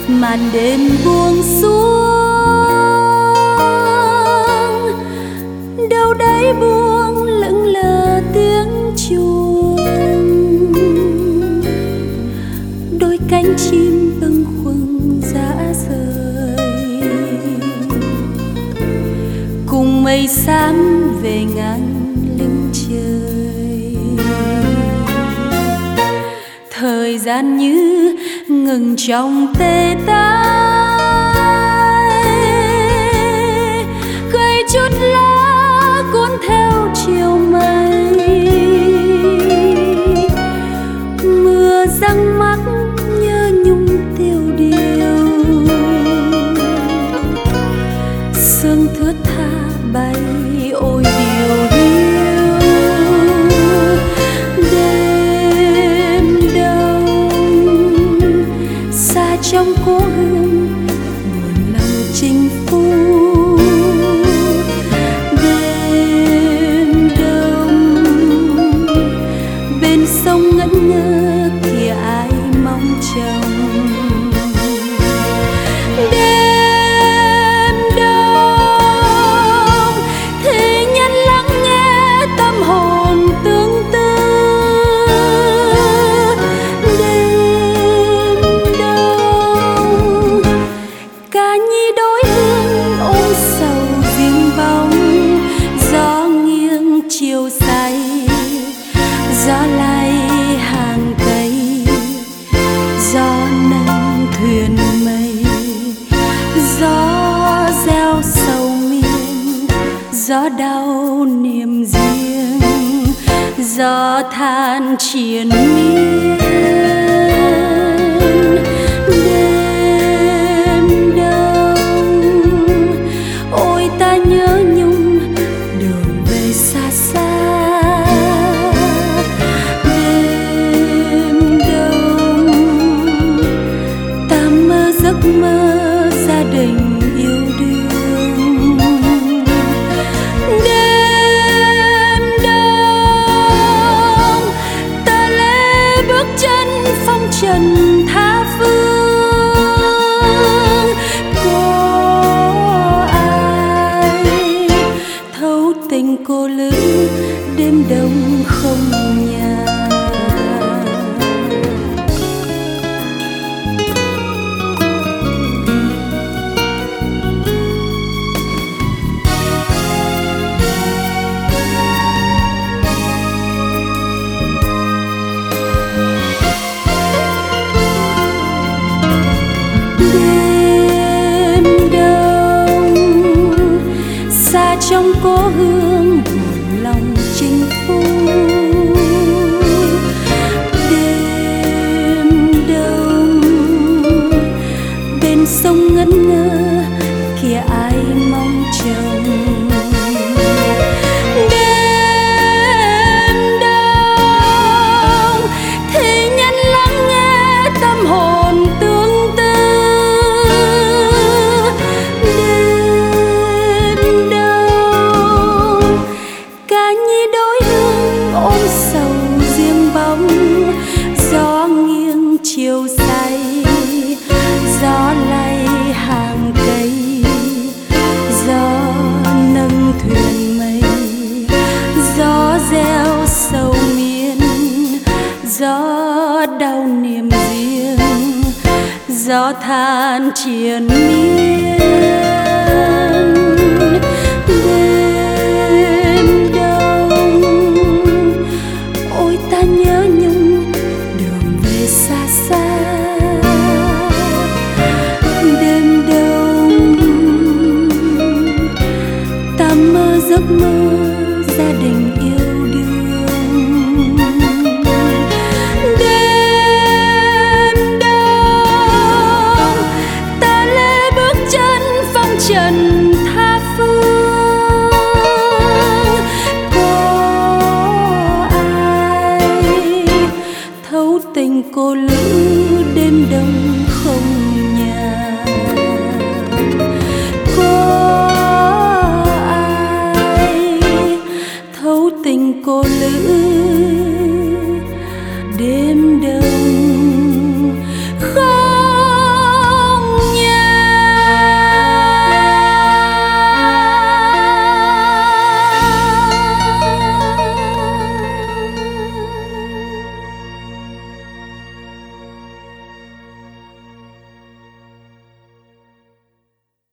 màn đêm buông xuống, đâu đấy buông lững lờ tiếng chuông, đôi cánh chim bâng khuâng dã rời, cùng mây xám về ngang lưng trời. Thời gian như ngừng trong tê tái, gầy chút lá cuốn theo chiều mây, mưa giăng mắt nhớ nhung tiêu điều, sương thướt tha bay ôi điều hiu. Đêm đông xa trong cố hương buồn lòng chinh phu, đêm đông bên sông ngẩn ngơ kìa ai mong chồng. Đêm đông thì nhân lắng nghe tâm hồn tương tư, đêm đông ca nhi đối hương ôm sầu riêng bóng, gió nghiêng chiều say, gió lay hàng cây, gió nâng thuyền mây, gió gieo sầu miên, gió đau niềm riêng, gió than triền miên. Đêm đông ôi ta nhớ nhung đường về xa xa, đêm đông ta mơ giấc mơ gia đình yêu đương. Đêm đông ta lê bước chân phong trần tha phương, có ai thấu tình cô lữ đêm đông không nhà. Đêm đông xa trong cố hương buồn lòng chinh phu, đêm đông bên sông ngẩn ngơ kìa ai mong chồng. Đêm đông thì nhân lắng nghe tâm hồn tương tư, đêm đông ca nhi đối hương ôm sầu riêng bóng, gió nghiêng chiều say, gió lay hàng cây, gió nâng thuyền mây, gió gieo sầu miên, gió đau niềm riêng, gió than triền miên. Đêm đông ôi ta nhớ nhung đường về xa xa, đêm đông ta mơ giấc mơ gia đình yêu đương. Đêm đông ta lê bước chân phong trần tha phương, có ai thấu tình cô lữ đêm đông không